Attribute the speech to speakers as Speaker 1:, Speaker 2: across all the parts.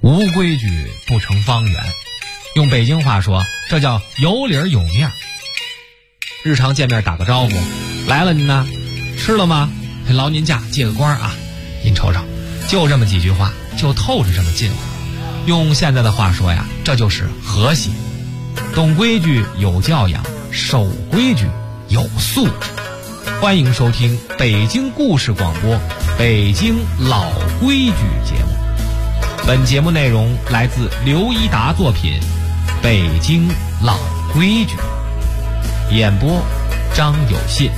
Speaker 1: 无规矩不成方圆，用北京话说，这叫有理有面。日常见面打个招呼，来了您呢，吃了吗？劳您驾，借个光啊，您瞅瞅，就这么几句话，就透着这么近乎。用现在的话说呀，这就是和谐。懂规矩有教养，守规矩有素质。欢迎收听北京故事广播《北京老规矩》节目。本节目内容来自刘一达作品《北京老规矩》，演播张有信。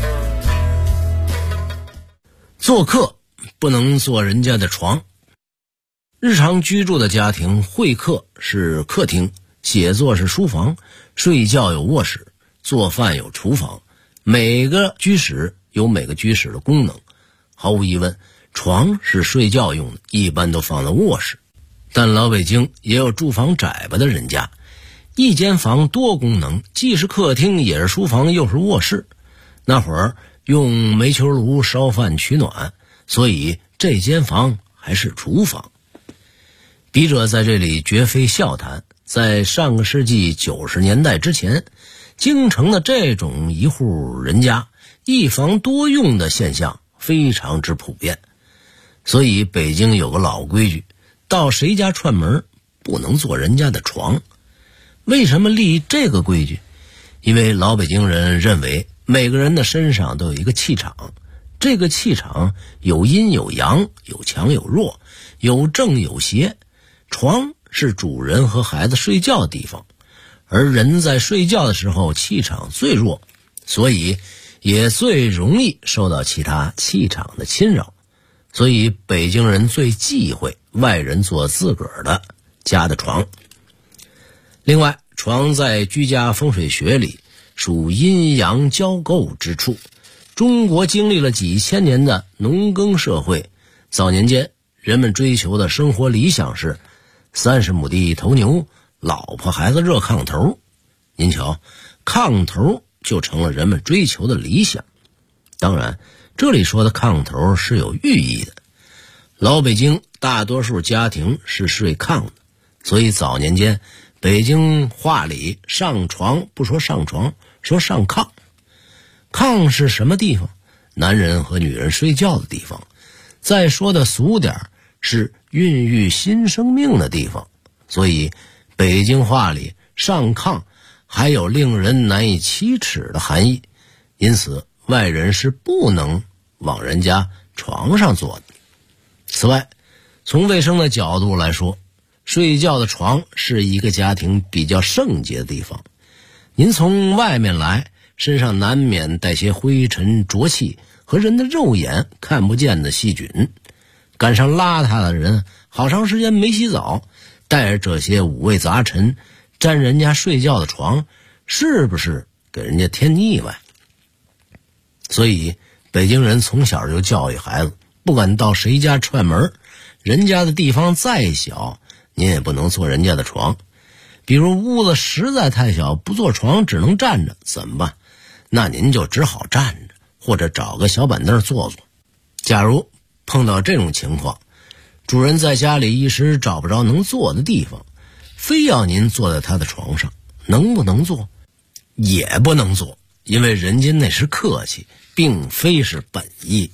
Speaker 2: 做客不能坐人家的床。日常居住的家庭，会客是客厅，写作是书房，睡觉有卧室，做饭有厨房。每个居室有每个居室的功能。毫无疑问，床是睡觉用的，一般都放在卧室。但老北京也有住房窄吧的人家，一间房多功能，既是客厅也是书房又是卧室。那会儿用煤球炉烧饭取暖，所以这间房还是厨房。笔者在这里绝非笑谈，在上个世纪90年代之前，京城的这种一户人家一房多用的现象非常之普遍。所以北京有个老规矩，到谁家串门不能坐人家的床。为什么立这个规矩？因为老北京人认为每个人的身上都有一个气场，这个气场有阴有阳，有强有弱，有正有邪。床是主人和孩子睡觉的地方，而人在睡觉的时候气场最弱，所以也最容易受到其他气场的侵扰。所以北京人最忌讳外人坐自个儿的家的床。另外，床在居家风水学里属阴阳交构之处。中国经历了几千年的农耕社会，早年间人们追求的生活理想是30亩地一头牛，老婆孩子热炕头。您瞧，炕头就成了人们追求的理想。当然，这里说的炕头是有寓意的。老北京大多数家庭是睡炕的，所以早年间北京话里上床不说上床，说上炕。炕是什么地方？男人和女人睡觉的地方。再说的俗点，是孕育新生命的地方。所以北京话里上炕还有令人难以启齿的含义，因此外人是不能往人家床上坐的。此外，从卫生的角度来说，睡觉的床是一个家庭比较圣洁的地方。您从外面来，身上难免带些灰尘浊气和人的肉眼看不见的细菌。赶上邋遢的人好长时间没洗澡，带着这些五味杂陈沾人家睡觉的床，是不是给人家添腻歪？所以北京人从小就教育孩子，不管到谁家串门，人家的地方再小，您也不能坐人家的床。比如屋子实在太小，不坐床只能站着，怎么办？那您就只好站着，或者找个小板凳坐坐。假如碰到这种情况，主人在家里一时找不着能坐的地方，非要您坐在他的床上，能不能坐？也不能坐，因为人家那是客气，并非是本意。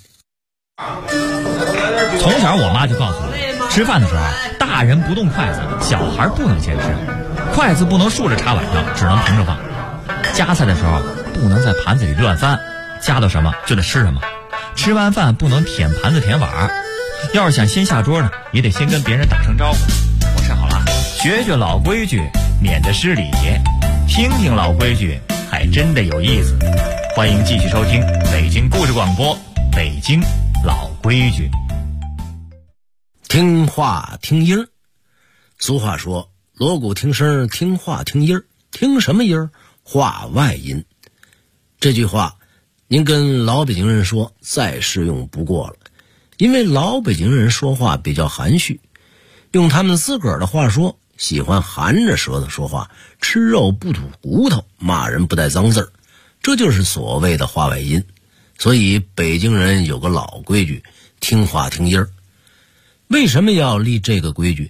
Speaker 1: 从小我妈就告诉我，吃饭的时候大人不动筷子，小孩不能先吃，筷子不能竖着插碗上，只能平着放。夹菜的时候不能在盘子里乱翻，夹到什么就得吃什么。吃完饭不能舔盘子舔碗，要是想先下桌呢，也得先跟别人打声招呼。我吃好了，学学老规矩，免得失礼。听听老规矩，还真的有意思。欢迎继续收听北京故事广播《北京老规矩》。
Speaker 2: 听话听音儿。俗话说，锣鼓听声，听话听音儿。听什么音儿？话外音。这句话您跟老北京人说再适用不过了，因为老北京人说话比较含蓄，用他们自个儿的话说，喜欢含着舌头说话，吃肉不吐骨头，骂人不带脏字儿，这就是所谓的话外音。所以北京人有个老规矩，听话听音儿。为什么要立这个规矩？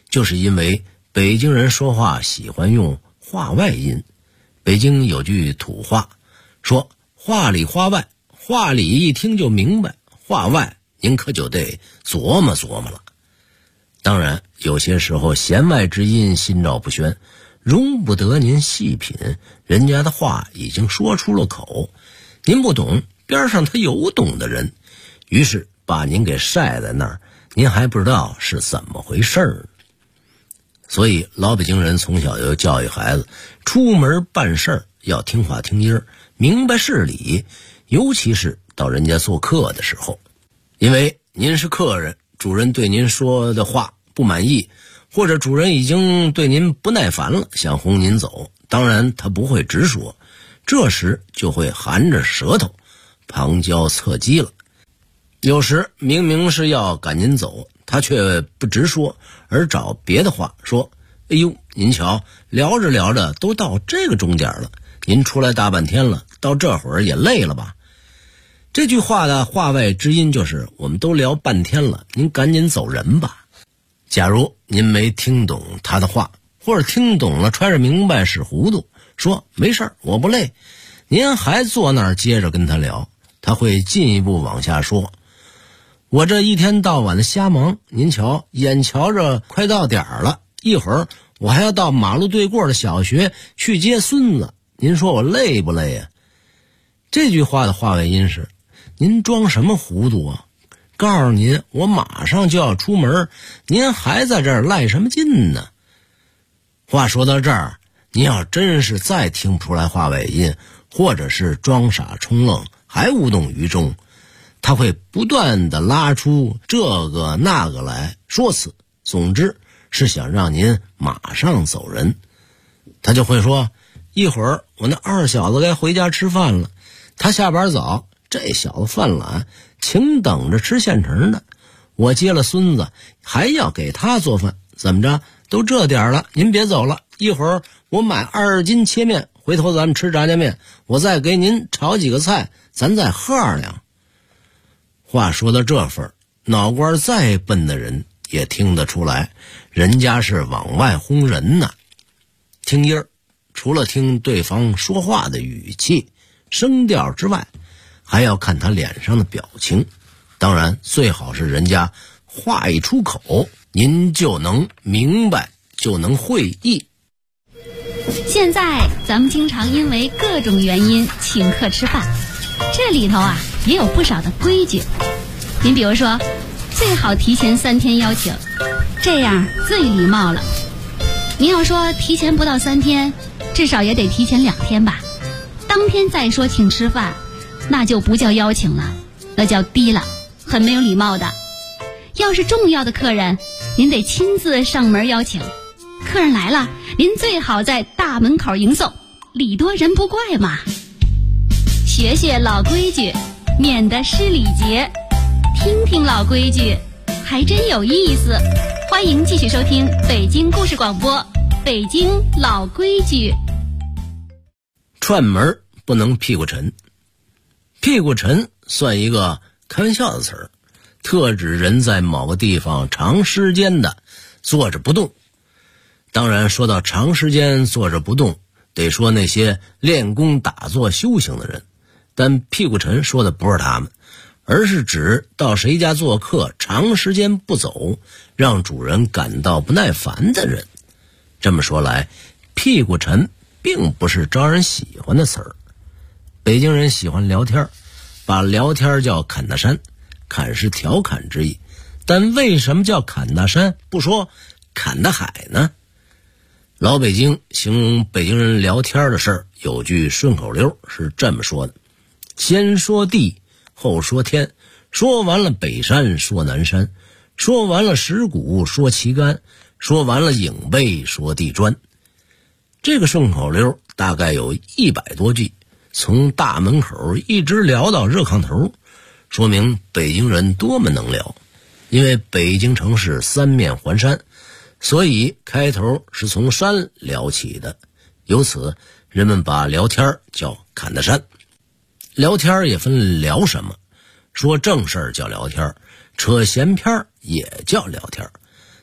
Speaker 2: 就是因为北京人说话喜欢用话外音。北京有句土话说话里话外，话里一听就明白，话外您可就得琢磨琢磨了。当然有些时候弦外之音，心照不宣，容不得您细品，人家的话已经说出了口，您不懂，边上他有懂的人，于是把您给晒在那儿，您还不知道是怎么回事儿。所以老北京人从小就教育孩子，出门办事儿要听话听音儿，明白事理，尤其是到人家做客的时候。因为您是客人，主人对您说的话不满意，或者主人已经对您不耐烦了，想轰您走，当然他不会直说，这时就会含着舌头，旁敲侧击了。有时明明是要赶您走，他却不直说，而找别的话说，哎呦，您瞧，聊着聊着都到这个钟点了，您出来大半天了，到这会儿也累了吧。这句话的话外之音就是我们都聊半天了，您赶紧走人吧。假如您没听懂他的话，或者听懂了揣着明白使糊涂，说没事儿，我不累，您还坐那儿接着跟他聊，他会进一步往下说，我这一天到晚的瞎忙，您瞧，眼瞧着快到点儿了，一会儿我还要到马路对过的小学去接孙子，您说我累不累啊？这句话的话外音是，您装什么糊涂啊？告诉您，我马上就要出门，您还在这儿赖什么劲呢？话说到这儿，您要真是再听不出来话外音，或者是装傻充愣，还无动于衷，他会不断的拉出这个那个来说辞，总之是想让您马上走人。他就会说，一会儿我那二小子该回家吃饭了，他下班早，这小子犯懒，请等着吃现成的，我接了孙子还要给他做饭，怎么着，都这点了，您别走了，一会儿我买20斤切面，回头咱们吃炸酱面，我再给您炒几个菜，咱再喝2两。话说到这份儿，脑瓜再笨的人也听得出来，人家是往外轰人呢。听音儿，除了听对方说话的语气声调之外，还要看他脸上的表情，当然最好是人家话一出口，您就能明白，就能会意。
Speaker 3: 现在咱们经常因为各种原因请客吃饭，这里头啊也有不少的规矩。您比如说，最好提前3天邀请，这样最礼貌了。您要说提前不到3天，至少也得提前2天吧。当天再说请吃饭，那就不叫邀请了，那叫低了，很没有礼貌的。要是重要的客人，您得亲自上门邀请。客人来了，您最好在大门口迎送，礼多人不怪嘛。学学老规矩，免得失礼节。听听老规矩，还真有意思。欢迎继续收听北京故事广播，北京老规矩。
Speaker 2: 串门不能屁股沉，屁股沉算一个开玩笑的词儿，特指人在某个地方长时间的坐着不动。当然说到长时间坐着不动，得说那些练功打坐修行的人，但屁股沉说的不是他们，而是指到谁家做客长时间不走，让主人感到不耐烦的人。这么说来，屁股沉并不是招人喜欢的词儿。北京人喜欢聊天，把聊天叫侃大山，侃是调侃之意，但为什么叫侃大山，不说侃大海呢？老北京形容北京人聊天的事儿，有句顺口溜是这么说的，先说地，后说天，说完了北山说南山，说完了石鼓说旗杆，说完了影背说地砖。这个顺口溜大概有100多句，从大门口一直聊到热炕头，说明北京人多么能聊。因为北京城市3面环山，所以开头是从山聊起的，由此人们把聊天叫侃大山。聊天也分聊什么，说正事儿叫聊天，扯闲篇也叫聊天。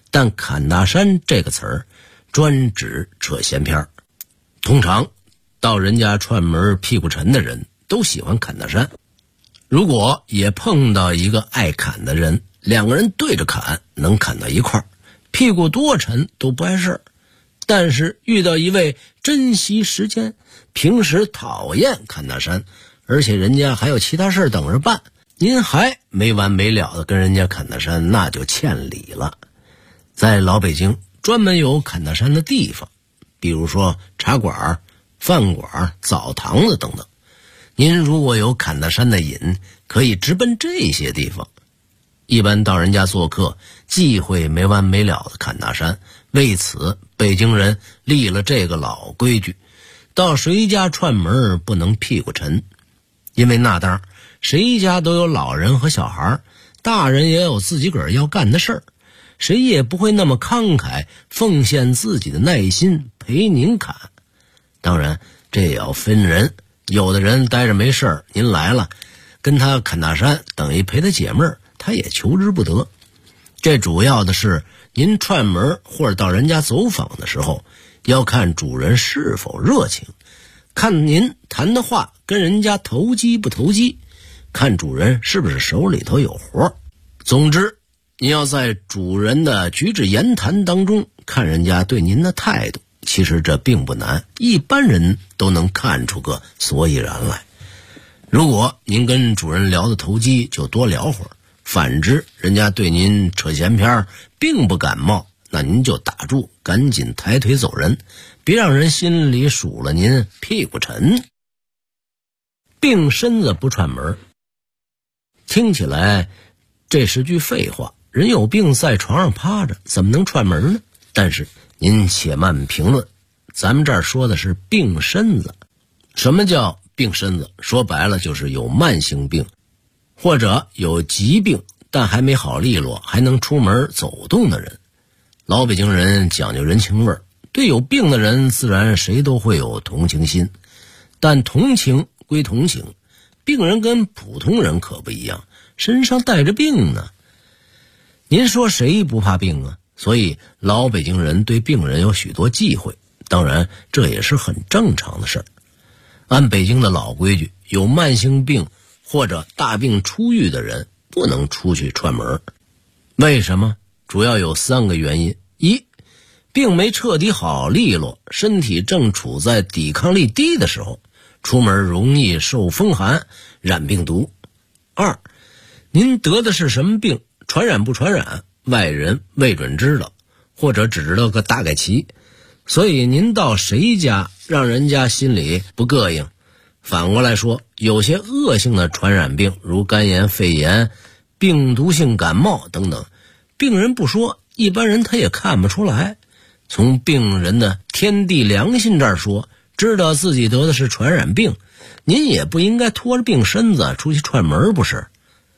Speaker 2: 但侃大山这个词儿专指扯闲篇儿。通常到人家串门屁股沉的人都喜欢侃大山，如果也碰到一个爱侃的人，两个人对着侃，能侃到一块儿，屁股多沉都不碍事儿。但是遇到一位珍惜时间，平时讨厌侃大山，而且人家还有其他事等着办，您还没完没了的跟人家侃大山，那就欠礼了。在老北京专门有侃大山的地方，比如说茶馆、饭馆、澡堂子等等。您如果有侃大山的瘾，可以直奔这些地方。一般到人家做客，忌讳没完没了的侃大山，为此北京人立了这个老规矩，到谁家串门不能屁股沉。因为那当谁家都有老人和小孩，大人也有自己个儿要干的事儿，谁也不会那么慷慨奉献自己的耐心陪您侃。当然这也要分人，有的人待着没事儿，您来了跟他侃大山，等于陪他解闷儿，他也求之不得。这主要的是您串门或者到人家走访的时候，要看主人是否热情，看您谈的话跟人家投机不投机，看主人是不是手里头有活。总之您要在主人的举止言谈当中看人家对您的态度，其实这并不难，一般人都能看出个所以然来。如果您跟主人聊得投机，就多聊会儿，反之人家对您扯闲篇并不感冒，那您就打住，赶紧抬腿走人，别让人心里数了您屁股沉。病身子不串门，听起来这是句废话，人有病在床上趴着，怎么能串门呢？但是您且慢评论，咱们这儿说的是病身子。什么叫病身子？说白了就是有慢性病或者有疾病但还没好利落，还能出门走动的人。老北京人讲究人情味儿，对有病的人自然谁都会有同情心，但同情归同情，病人跟普通人可不一样，身上带着病呢。您说谁不怕病啊？所以老北京人对病人有许多忌讳，当然这也是很正常的事儿。按北京的老规矩，有慢性病或者大病初愈的人不能出去串门。为什么？主要有3个原因。一，病没彻底好利落，身体正处在抵抗力低的时候，出门容易受风寒染病毒。2，您得的是什么病，传染不传染，外人未准知道，或者只知道个大概齐，所以您到谁家让人家心里不膈应。反过来说，有些恶性的传染病，如肝炎、肺炎、病毒性感冒等等，病人不说，一般人他也看不出来。从病人的天地良心这儿说，知道自己得的是传染病，您也不应该拖着病身子出去串门，不是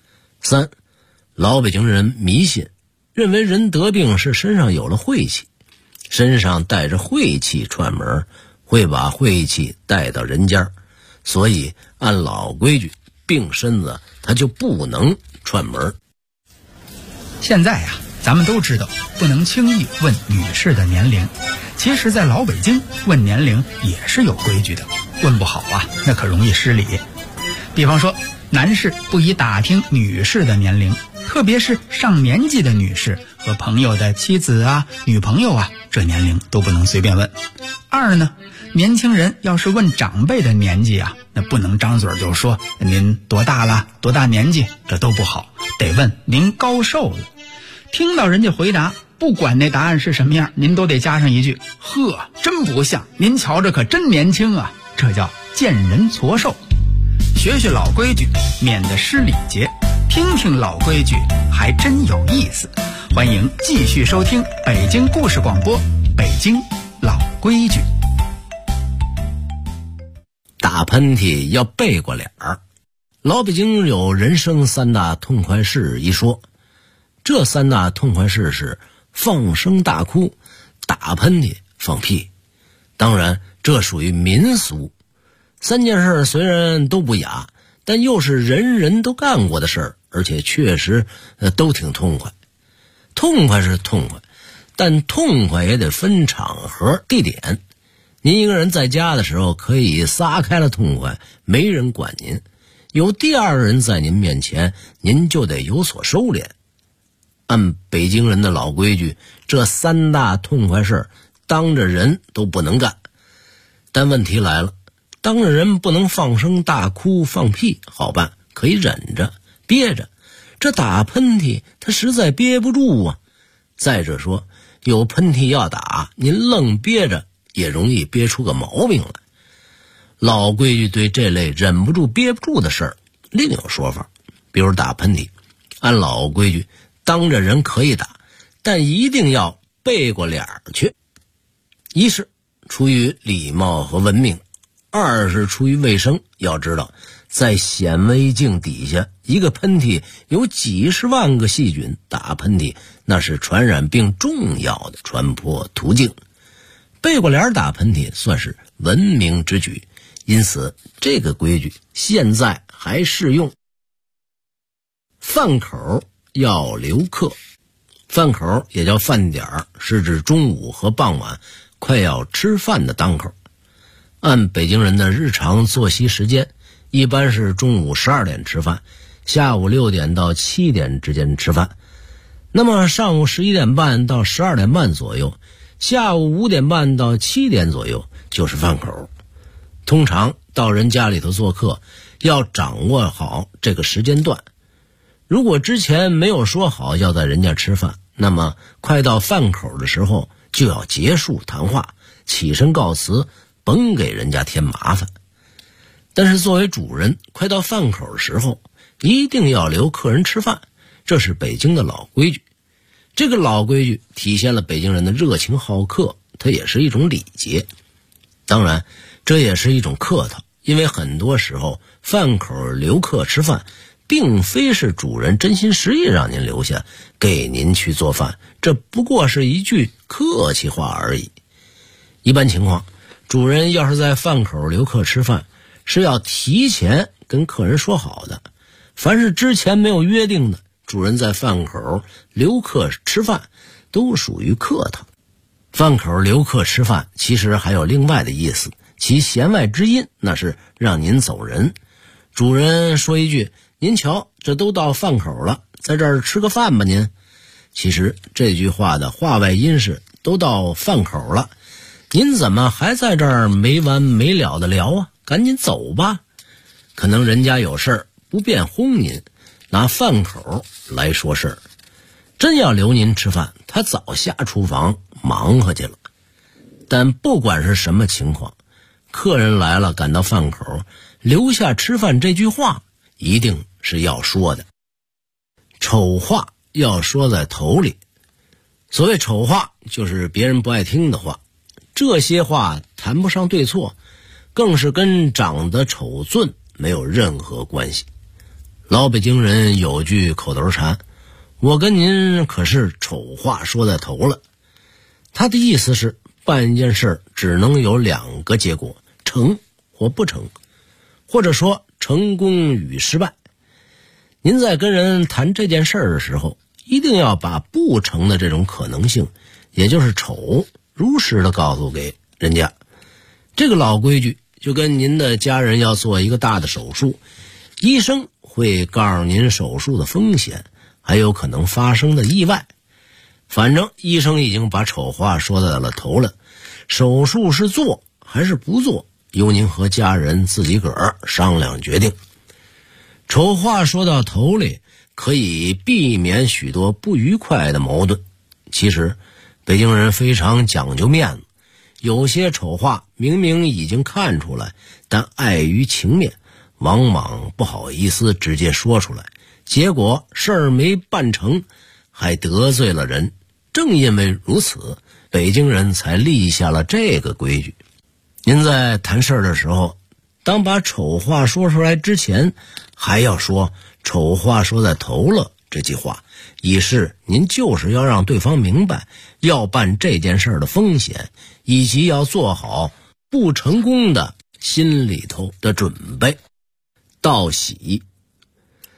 Speaker 2: ？3，老北京人迷信，认为人得病是身上有了晦气，身上带着晦气串门，会把晦气带到人家，所以按老规矩，病身子他就不能串门。
Speaker 4: 现在呀，咱们都知道不能轻易问女士的年龄，其实在老北京问年龄也是有规矩的，问不好啊，那可容易失礼。比方说，男士不宜打听女士的年龄，特别是上年纪的女士和朋友的妻子啊、女朋友啊，这年龄都不能随便问。2呢，年轻人要是问长辈的年纪啊，那不能张嘴就说您多大了、多大年纪，这都不好，得问您高寿了。听到人家回答，不管那答案是什么样，您都得加上一句：呵，真不像，您瞧着可真年轻啊。这叫见人矬寿。学学老规矩，免得失礼节，听听老规矩还真有意思。欢迎继续收听北京故事广播，北京老规矩。
Speaker 2: 打喷嚏要背过脸儿。老北京有人生3大痛快事一说，这3大痛快事是放声大哭、打喷嚏、放屁。当然这属于民俗，3件事虽然都不雅，但又是人人都干过的事儿，而且确实都挺痛快。痛快是痛快， 但痛快也得分场合地点。您一个人在家的时候可以撒开了痛快，没人管您，有第二人在您面前，您就得有所收敛。按北京人的老规矩，这3大痛快事儿当着人都不能干。但问题来了，当着人不能放声大哭放屁，好办，可以忍着憋着，这打喷嚏他实在憋不住啊。再者说，有喷嚏要打，您愣憋着也容易憋出个毛病来。老规矩对这类忍不住憋不住的事儿另有说法。比如打喷嚏，按老规矩当着人可以打，但一定要背过脸去。一是出于礼貌和文明，二是出于卫生。要知道，在显微镜底下，一个喷嚏有几十万个细菌，打喷嚏那是传染病重要的传播途径。背过脸打喷嚏算是文明之举，因此这个规矩现在还适用。饭口要留客，饭口也叫饭点儿，是指中午和傍晚快要吃饭的当口。按北京人的日常作息时间，一般是中午12点吃饭，下午6点到7点之间吃饭。那么上午11点半到12点半左右，下午5点半到7点左右就是饭口。通常到人家里头做客，要掌握好这个时间段。如果之前没有说好要在人家吃饭，那么快到饭口的时候就要结束谈话，起身告辞，甭给人家添麻烦。但是作为主人，快到饭口的时候一定要留客人吃饭，这是北京的老规矩。这个老规矩体现了北京人的热情好客，它也是一种礼节。当然这也是一种客套，因为很多时候饭口留客吃饭并非是主人真心实意让您留下给您去做饭，这不过是一句客气话而已。一般情况，主人要是在饭口留客吃饭，是要提前跟客人说好的。凡是之前没有约定的，主人在饭口留客吃饭都属于客套。饭口留客吃饭其实还有另外的意思，其弦外之音那是让您走人。主人说一句，您瞧，这都到饭口了，在这儿吃个饭吧您。其实这句话的话外音是，都到饭口了，您怎么还在这儿没完没了的聊啊？赶紧走吧。可能人家有事儿不便轰您，拿饭口来说事儿。真要留您吃饭，他早下厨房忙活去了。但不管是什么情况，客人来了赶到饭口，留下吃饭这句话一定是要说的。丑话要说在头里。所谓丑话，就是别人不爱听的话。这些话谈不上对错，更是跟长得丑俊没有任何关系。老北京人有句口头禅，我跟您可是丑话说在头了。他的意思是，办一件事只能有2个结果，成或不成，或者说成功与失败。您在跟人谈这件事的时候，一定要把不成的这种可能性，也就是丑，如实的告诉给人家。这个老规矩就跟您的家人要做一个大的手术，医生会告诉您手术的风险，还有可能发生的意外。反正医生已经把丑话说在了头了，手术是做还是不做，由您和家人自己个儿商量决定。丑话说到头里，可以避免许多不愉快的矛盾。其实北京人非常讲究面子，有些丑话明明已经看出来，但碍于情面，往往不好意思直接说出来，结果事儿没办成，还得罪了人。正因为如此，北京人才立下了这个规矩。您在谈事儿的时候，当把丑话说出来之前，还要说丑话说在头了这句话，以示您就是要让对方明白要办这件事的风险，以及要做好不成功的心里头的准备。道喜，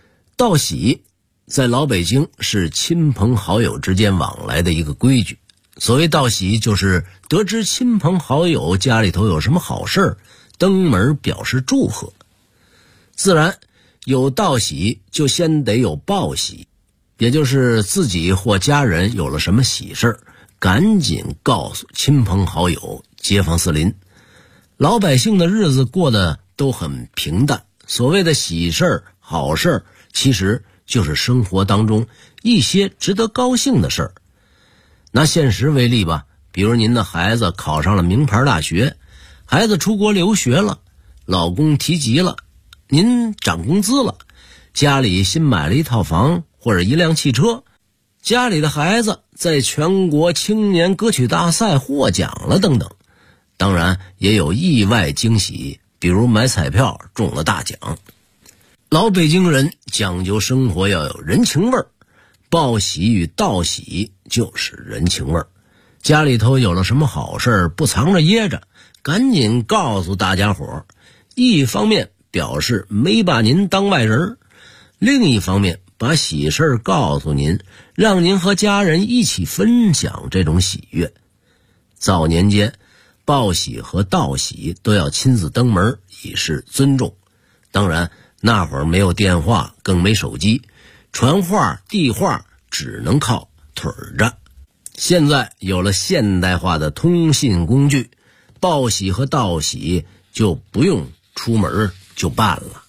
Speaker 2: 道喜在老北京是亲朋好友之间往来的一个规矩。 所谓道喜，就是得知亲朋好友家里头有什么好事，登门表示祝贺。自然有道喜就先得有报喜，也就是自己或家人有了什么喜事，赶紧告诉亲朋好友、街坊四邻。老百姓的日子过得都很平淡，所谓的喜事、好事，其实就是生活当中一些值得高兴的事儿。拿现实为例吧，比如您的孩子考上了名牌大学，孩子出国留学了，老公提级了，您涨工资了，家里新买了一套房或者一辆汽车，家里的孩子在全国青年歌曲大赛获奖了等等。当然也有意外惊喜，比如买彩票中了大奖。老北京人讲究生活要有人情味儿，报喜与道喜就是人情味儿。家里头有了什么好事，不藏着掖着，赶紧告诉大家伙。一方面表示没把您当外人，另一方面把喜事告诉您，让您和家人一起分享这种喜悦。早年间报喜和道喜都要亲自登门以示尊重，当然那会儿没有电话，更没手机，传话递话只能靠腿着。现在有了现代化的通信工具，报喜和道喜就不用出门就办了。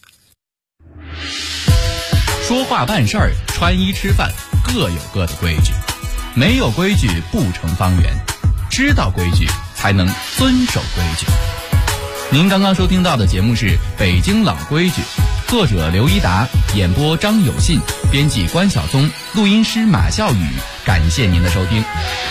Speaker 5: 说话办事儿，穿衣吃饭，各有各的规矩，没有规矩不成方圆，知道规矩才能遵守规矩。您刚刚收听到的节目是《北京老规矩》，作者刘一达，演播张有信，编辑关晓松，录音师马笑宇。感谢您的收听。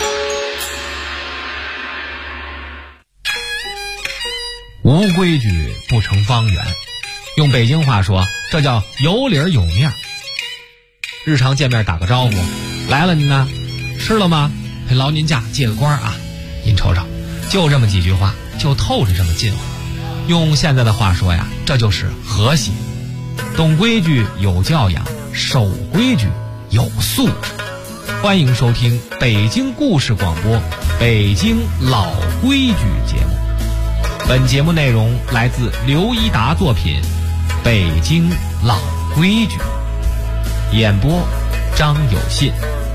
Speaker 1: 无规矩不成方圆，用北京话说，这叫有理有面。日常见面打个招呼，来了您呢，吃了吗？陪劳您驾，借个光啊。您瞅瞅，就这么几句话，就透着这么近乎。用现在的话说呀，这就是和谐。懂规矩有教养，守规矩有素质。欢迎收听北京故事广播《北京老规矩》节目。本节目内容来自刘一达作品《北京老规矩》，演播张有信。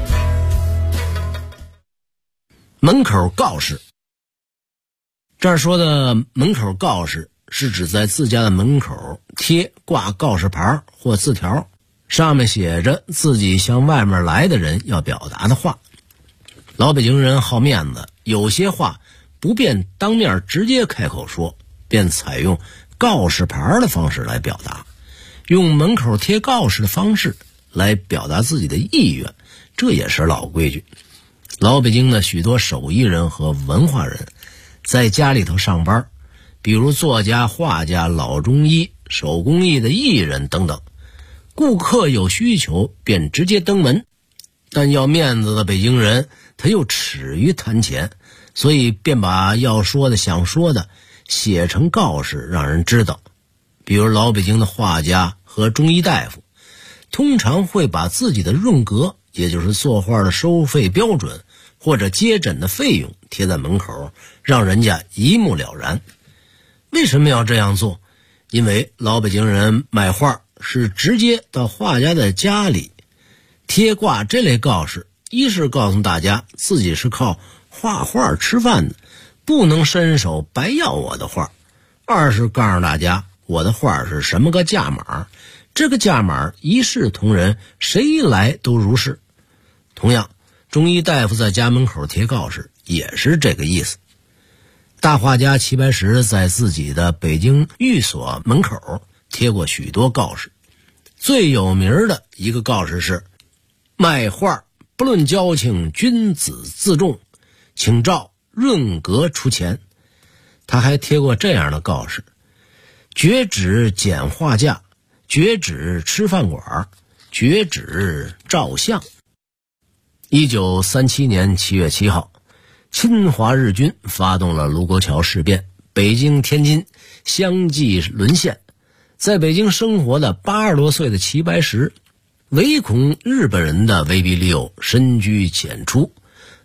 Speaker 2: 门口告示，这儿说的门口告示是指在自家的门口挂告示牌或字条，上面写着自己向外面来的人要表达的话。老北京人好面子，有些话不便当面直接开口说，便采用告示牌的方式来表达，用门口贴告示的方式来表达自己的意愿，这也是老规矩。老北京的许多手艺人和文化人在家里头上班，比如作家、画家、老中医、手工艺的艺人等等，顾客有需求便直接登门，但要面子的北京人他又耻于谈钱，所以便把要说的想说的写成告示让人知道。比如老北京的画家和中医大夫通常会把自己的润格，也就是作画的收费标准或者接诊的费用贴在门口，让人家一目了然。为什么要这样做？因为老北京人买画是直接到画家的家里贴挂这类告示，一是告诉大家自己是靠画画吃饭的，不能伸手白要我的画；二是告诉大家我的画是什么个价码，这个价码一视同仁，谁来都如是。同样，中医大夫在家门口贴告示也是这个意思。大画家齐白石在自己的北京寓所门口贴过许多告示，最有名的一个告示是：卖画不论交情，君子自重，请照润格出钱。他还贴过这样的告示：绝止剪画架，绝止吃饭馆，绝止照相。1937年7月7号，侵华日军发动了卢沟桥事变，北京、天津相继沦陷。在北京生活的80多岁的齐白石，唯恐日本人的威逼利诱，深居简出，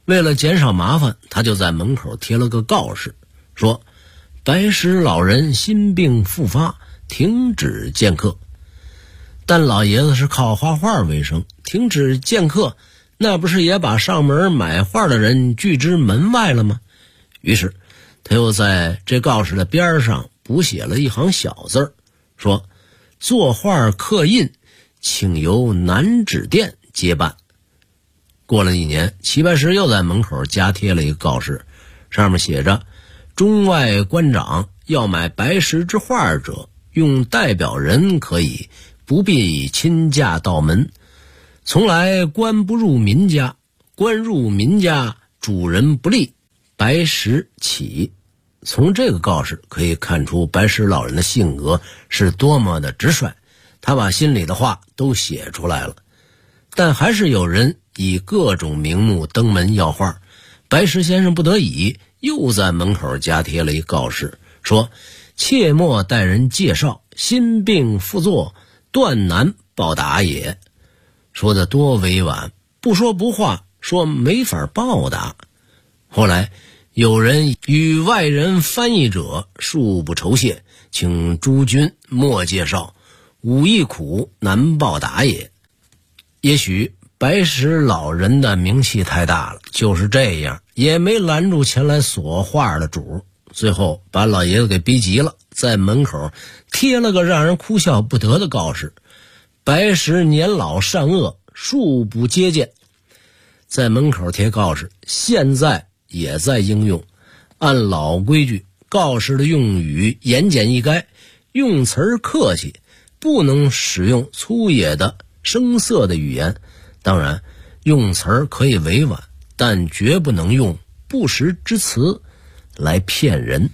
Speaker 2: 为了减少麻烦，他就在门口贴了个告示，说白石老人心病复发，停止见客。但老爷子是靠画画为生，停止见客，那不是也把上门买画的人拒之门外了吗？于是他又在这告示的边上补写了一行小字，说作画刻印请由南纸店接办。过了1年，齐白石又在门口加贴了一个告示，上面写着中外官长要买白石之画者，用代表人可以，不必亲驾到门。从来官不入民家，官入民家，主人不利，白石起。从这个告示可以看出白石老人的性格是多么的直率，他把心里的话都写出来了。但还是有人以各种名目登门要画，白石先生不得已又在门口加贴了一告示，说切莫待人介绍，心病复作，断难报答也。说得多委婉，不说不画，说没法报答。后来有人与外人翻译者恕不酬谢，请诸君莫介绍，武艺苦，难报答也。也许白石老人的名气太大了，就是这样也没拦住前来索画的主，最后把老爷子给逼急了，在门口贴了个让人哭笑不得的告示，白石年老善恶，恕不接见。在门口贴告示现在也在应用，按老规矩，告示的用语言简意赅，用词客气，不能使用粗野的生涩的语言。当然用词可以委婉，但绝不能用不实之词来骗人。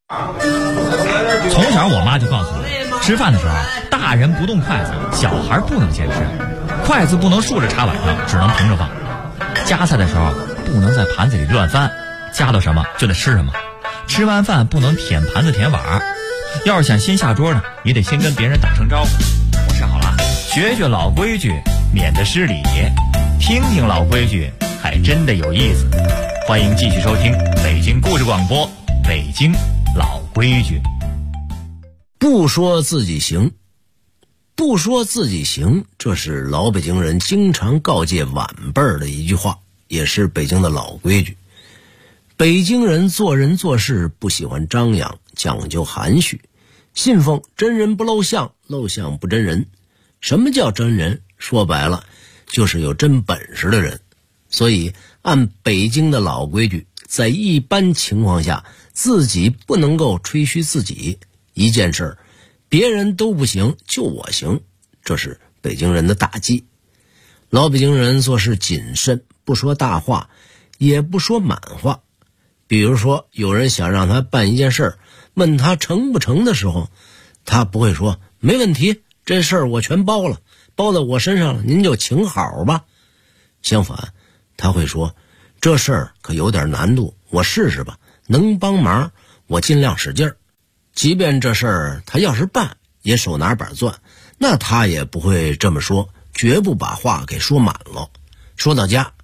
Speaker 1: 从小我妈就告诉我，吃饭的时候大人不动筷子，小孩不能先吃，筷子不能竖着插碗上，只能平着放，夹菜的时候不能在盘子里乱翻，夹到什么就得吃什么，吃完饭不能舔盘子舔碗，要是想先下桌呢，也得先跟别人打声招呼，我吃好了，学学老规矩，免得失礼，听听老规矩还真的有意思。欢迎继续收听北京故事广播，北京老规矩。
Speaker 2: 不说自己行，不说自己行，这是老北京人经常告诫晚辈儿的一句话，也是北京的老规矩。北京人做人做事不喜欢张扬，讲究含蓄，信奉真人不露相，露相不真人。什么叫真人？说白了就是有真本事的人。所以按北京的老规矩，在一般情况下自己不能够吹嘘自己，一件事别人都不行，就我行，这是北京人的大忌。老北京人做事谨慎，不说大话，也不说满话。比如说有人想让他办一件事，问他成不成的时候，他不会说没问题，这事儿我全包了，包到我身上了，您就请好吧。相反，他会说这事儿可有点难度，我试试吧，能帮忙我尽量使劲儿。即便这事儿他要是办也手拿板攥，那他也不会这么说，绝不把话给说满了。说到家